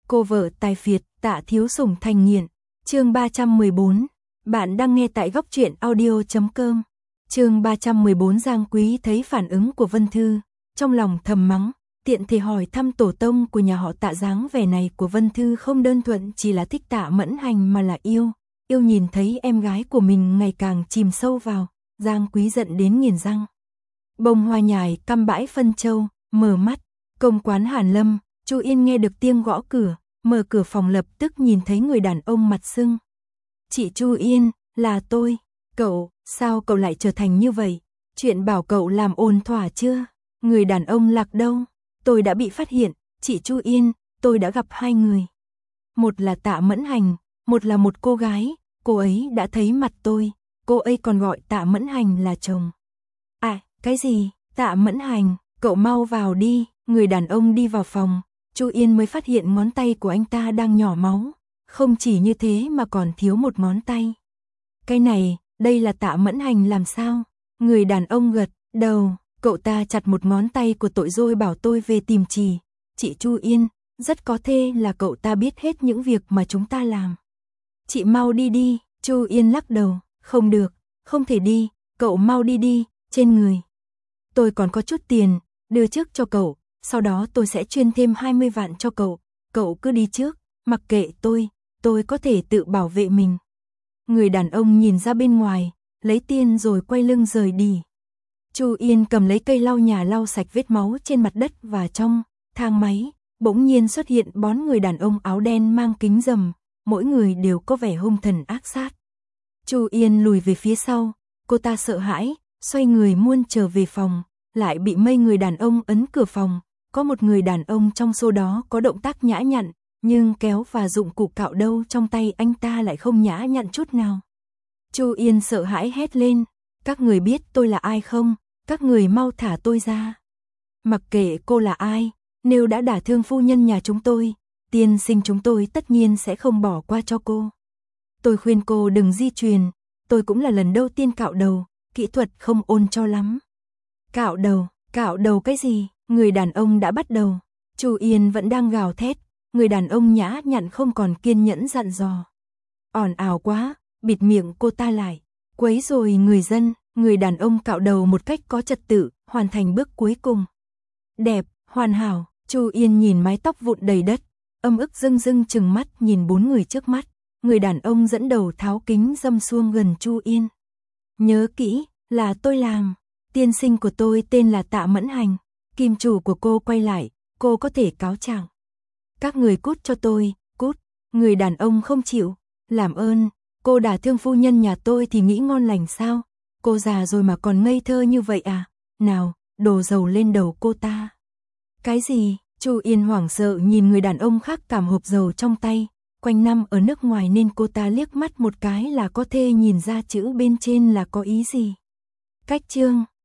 Cô vợ tài phiệt, Tạ Thiếu Sủng thành nghiện. Chương 314. Bạn đang nghe tại góc truyện audio.com. Chương 314. Giang Quý thấy phản ứng của Vân Thư, trong lòng thầm mắng, tiện thể hỏi thăm tổ tông của nhà họ Tạ. Dáng vẻ này của Vân Thư không đơn thuần chỉ là thích Tạ Mẫn Hành mà là yêu nhìn thấy em gái của mình ngày càng chìm sâu vào, Giang Quý giận đến nghiến răng. Bông hoa nhài căm bãi phân châu, mở mắt, công quán Hàn Lâm. Chu Yên nghe được tiếng gõ cửa, mở cửa phòng lập tức nhìn thấy người đàn ông mặt sưng. Chị Chu Yên, là tôi. Cậu, sao cậu lại trở thành như vậy? Chuyện bảo cậu làm ổn thỏa chưa? Người đàn ông lạc đâu? Tôi đã bị phát hiện, chị Chu Yên, tôi đã gặp hai người. Một là Tạ Mẫn Hành, một là một cô gái, cô ấy đã thấy mặt tôi, cô ấy còn gọi Tạ Mẫn Hành là chồng. À, cái gì? Tạ Mẫn Hành, cậu mau vào đi. Người đàn ông đi vào phòng. Chu Yên mới phát hiện ngón tay của anh ta đang nhỏ máu, không chỉ như thế mà còn thiếu một ngón tay. Cái này, đây là Tạ Mẫn Hành làm sao? Người đàn ông gật đầu, cậu ta chặt một ngón tay của tôi rồi bảo tôi về tìm chị Chu Yên, rất có thể là cậu ta biết hết những việc mà chúng ta làm. Chị mau đi đi. Chu Yên lắc đầu, không được, không thể đi, cậu mau đi đi, trên người tôi còn có chút tiền, đưa trước cho cậu. Sau đó tôi sẽ chuyên thêm 20 vạn cho cậu cứ đi trước, mặc kệ tôi có thể tự bảo vệ mình. Người đàn ông nhìn ra bên ngoài, lấy tiền rồi quay lưng rời đi. Chu Yên cầm lấy cây lau nhà lau sạch vết máu trên mặt đất và trong thang máy, bỗng nhiên xuất hiện 4 người đàn ông áo đen mang kính rầm, mỗi người đều có vẻ hung thần ác sát. Chu Yên lùi về phía sau, cô ta sợ hãi, xoay người muốn trở về phòng, lại bị mấy người đàn ông ấn cửa phòng. Có một người đàn ông trong số đó có động tác nhã nhặn, nhưng kéo và dụng cụ cạo đâu trong tay anh ta lại không nhã nhặn chút nào. Chu Yên sợ hãi hét lên, các người biết tôi là ai không? Các người mau thả tôi ra. Mặc kệ cô là ai, nếu đã đả thương phu nhân nhà chúng tôi, tiên sinh chúng tôi tất nhiên sẽ không bỏ qua cho cô. Tôi khuyên cô đừng di truyền, tôi cũng là lần đầu tiên cạo đầu, kỹ thuật không ôn cho lắm. Cạo đầu cái gì? Người đàn ông đã bắt đầu. Chu Yên vẫn đang gào thét, người đàn ông nhã nhặn không còn kiên nhẫn dặn dò. Ồn ào quá, bịt miệng cô ta lại, quấy rối người dân. Người đàn ông cạo đầu một cách có trật tự, hoàn thành bước cuối cùng. Đẹp, hoàn hảo. Chu Yên nhìn mái tóc vụn đầy đất, âm ức dưng dưng trừng mắt nhìn 4 người trước mắt. Người đàn ông dẫn đầu tháo kính râm xuông gần Chu Yên. Nhớ kỹ, là tôi làm. Tiên sinh của tôi tên là Tạ Mẫn Hành. Kim chủ của cô quay lại, cô có thể cáo trạng. Các người cút cho tôi, cút. Người đàn ông không chịu. Làm ơn, cô đả thương phu nhân nhà tôi thì nghĩ ngon lành sao? Cô già rồi mà còn ngây thơ như vậy à? Nào, đổ dầu lên đầu cô ta. Cái gì? Chu Yên hoảng sợ nhìn người đàn ông khác cảm hộp dầu trong tay. Quanh năm ở nước ngoài nên cô ta liếc mắt một cái là có thể nhìn ra chữ bên trên là có ý gì. Cách chương